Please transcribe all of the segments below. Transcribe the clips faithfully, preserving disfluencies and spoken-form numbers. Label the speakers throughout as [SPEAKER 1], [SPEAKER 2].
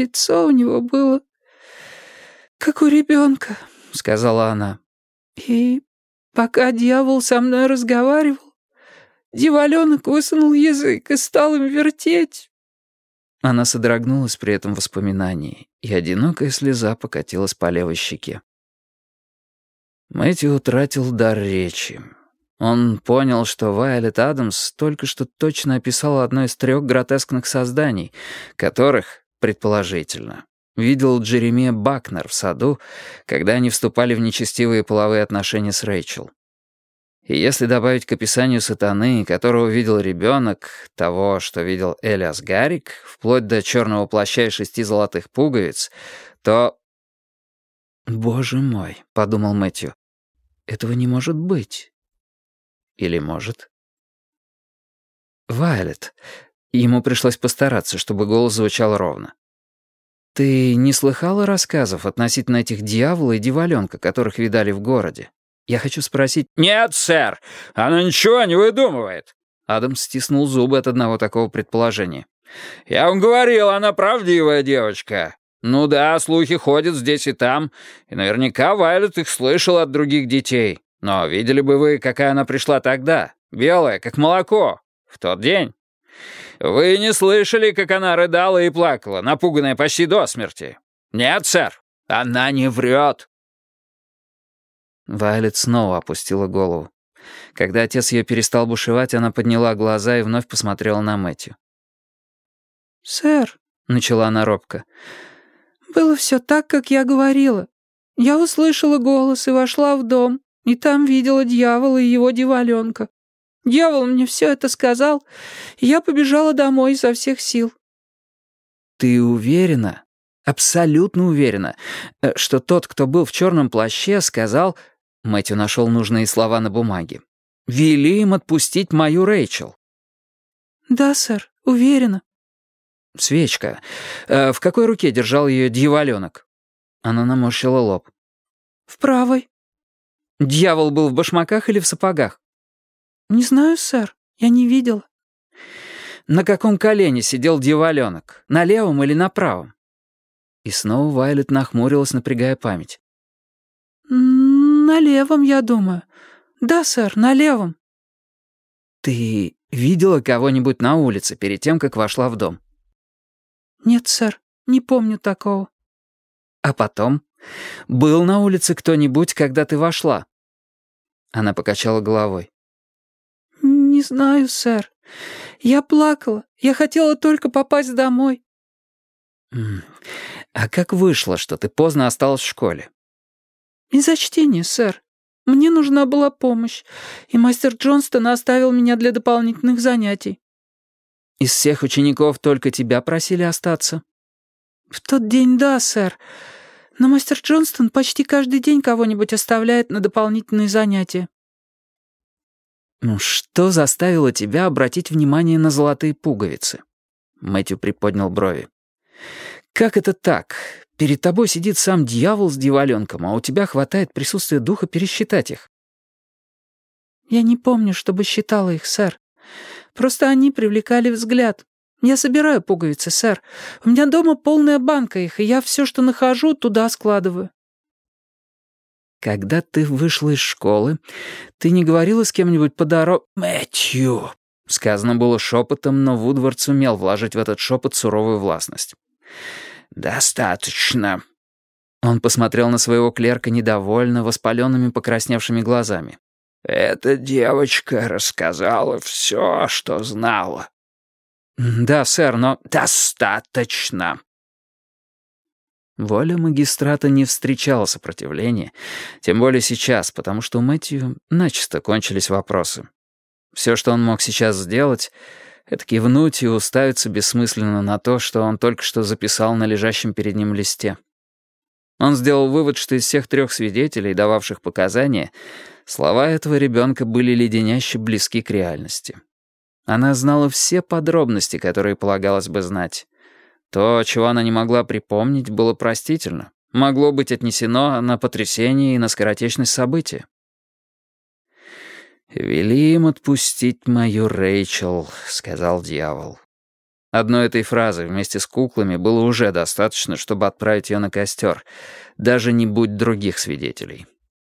[SPEAKER 1] лицо у него было как у ребенка», — сказала она. «И пока дьявол со мной разговаривал, дьяволёнок высунул язык и стал им вертеть». Она содрогнулась при этом воспоминании, и одинокая слеза покатилась по левой щеке. Мэтью утратил дар речи. Он понял, что Вайолет Адамс только что точно описала одно из трех гротескных созданий, которых, предположительно, видел Джеремия Бакнер в саду, когда они вступали в нечестивые половые отношения с Рэйчел. И если добавить к описанию сатаны, которого видел ребенок, того, что видел Элиас Гаррик, вплоть до черного плаща и шести золотых пуговиц, то... «Боже мой», — подумал Мэтью, — «этого не может быть». Или может? «Вайолет», — ему пришлось постараться, чтобы голос звучал ровно. «Ты не слыхала рассказов относительно этих дьявола и дьяволёнка, которых видали в городе? Я хочу спросить...»
[SPEAKER 2] «Нет, сэр, она ничего не выдумывает».
[SPEAKER 1] Адамс стиснул зубы от одного такого предположения.
[SPEAKER 2] «Я вам говорил, она правдивая девочка. Ну да, слухи ходят здесь и там, и наверняка Вайолет их слышала от других детей. Но видели бы вы, какая она пришла тогда, белая, как молоко, в тот день. Вы не слышали, как она рыдала и плакала, напуганная почти до смерти? Нет, сэр, она не врет».
[SPEAKER 1] Вайолет снова опустила голову. Когда отец ее перестал бушевать, она подняла глаза и вновь посмотрела на Мэтью. «Сэр», — начала она робко, — «было все так, как я говорила. Я услышала голос и вошла в дом, и там видела дьявола и его дьяволёнка. Дьявол мне все это сказал, и я побежала домой изо всех сил». «Ты уверена, абсолютно уверена, что тот, кто был в черном плаще, сказал...» Мэтью нашел нужные слова на бумаге. «Вели им отпустить мою Рэйчел». «Да, сэр, уверена». «Свечка. В какой руке держал ее дьяволёнок?» Она наморщила лоб. «В правой». «Дьявол был в башмаках или в сапогах?» «Не знаю, сэр, я не видела». «На каком колене сидел дьяволёнок? На левом или на правом?» И снова Вайолет нахмурилась, напрягая память. «На левом, я думаю. Да, сэр, на левом». «Ты видела кого-нибудь на улице перед тем, как вошла в дом?» «Нет, сэр, не помню такого». «А потом? Был на улице кто-нибудь, когда ты вошла?» Она покачала головой. «Не знаю, сэр. Я плакала. Я хотела только попасть домой». «А как вышло, что ты поздно осталась в школе?» «Из-за чтения, сэр. Мне нужна была помощь, и мастер Джонстон оставил меня для дополнительных занятий». «Из всех учеников только тебя просили остаться?» «В тот день да, сэр. Но мастер Джонстон почти каждый день кого-нибудь оставляет на дополнительные занятия». «Ну что заставило тебя обратить внимание на золотые пуговицы?» Мэтью приподнял брови. «Как это так? Перед тобой сидит сам дьявол с дьяволёнком, а у тебя хватает присутствия духа пересчитать их». «Я не помню, чтобы считала их, сэр. Просто они привлекали взгляд. Я собираю пуговицы, сэр. У меня дома полная банка их, и я все, что нахожу, туда складываю». «Когда ты вышла из школы, ты не говорила с кем-нибудь по дороге?» «Мэтью!» Сказано было шепотом, но Вудвард сумел вложить в этот шепот суровую властность. «Достаточно». Он посмотрел на своего клерка недовольно, воспаленными покрасневшими глазами. «Эта девочка рассказала все, что знала». «Да, сэр, но...» «Достаточно». Воля магистрата не встречала сопротивления, тем более сейчас, потому что у Мэтью начисто кончились вопросы. Все, что он мог сейчас сделать, это кивнуть и уставиться бессмысленно на то, что он только что записал на лежащем перед ним листе. Он сделал вывод, что из всех трех свидетелей, дававших показания, слова этого ребенка были леденяще близки к реальности. Она знала все подробности, которые полагалось бы знать. То, чего она не могла припомнить, было простительно. Могло быть отнесено на потрясение и на скоротечность события. «Вели им отпустить мою Рэйчел», — сказал дьявол. Одной этой фразы вместе с куклами было уже достаточно, чтобы отправить ее на костер, даже не будь других свидетелей.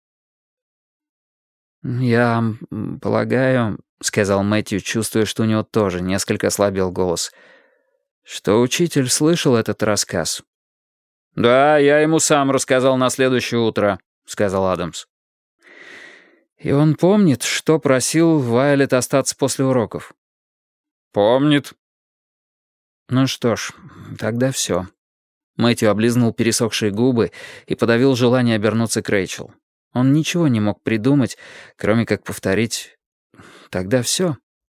[SPEAKER 1] «Я полагаю», — сказал Мэтью, чувствуя, что у него тоже несколько ослабел голос, «что учитель слышал этот рассказ».
[SPEAKER 2] «Да, я ему сам рассказал на следующее утро», — сказал Адамс.
[SPEAKER 1] «И он помнит, что просил Вайолет остаться после уроков?»
[SPEAKER 2] «Помнит».
[SPEAKER 1] «Ну что ж, тогда все». Мэтью облизнул пересохшие губы и подавил желание обернуться к Рэйчел. Он ничего не мог придумать, кроме как повторить «тогда все».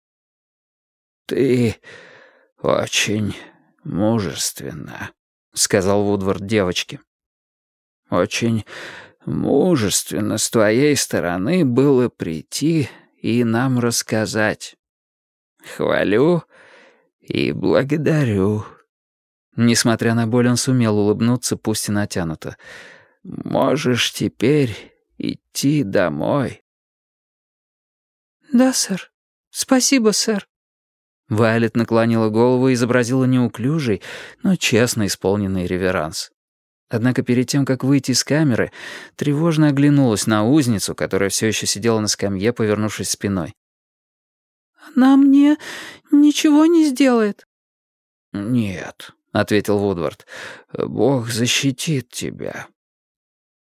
[SPEAKER 2] «Ты очень мужественна», — сказал Вудвард девочке. «Очень мужественно с твоей стороны было прийти и нам рассказать. Хвалю и благодарю».
[SPEAKER 1] Несмотря на боль, он сумел улыбнуться, пусть и натянуто.
[SPEAKER 2] «Можешь теперь идти домой».
[SPEAKER 3] «Да, сэр. Спасибо, сэр».
[SPEAKER 1] Вайолет наклонила голову и изобразила неуклюжий, но честно исполненный реверанс. Однако перед тем, как выйти из камеры, тревожно оглянулась на узницу, которая все еще сидела на скамье, повернувшись спиной.
[SPEAKER 3] «Она мне ничего не сделает».
[SPEAKER 2] «Нет», — ответил Вудвард, — «Бог защитит тебя».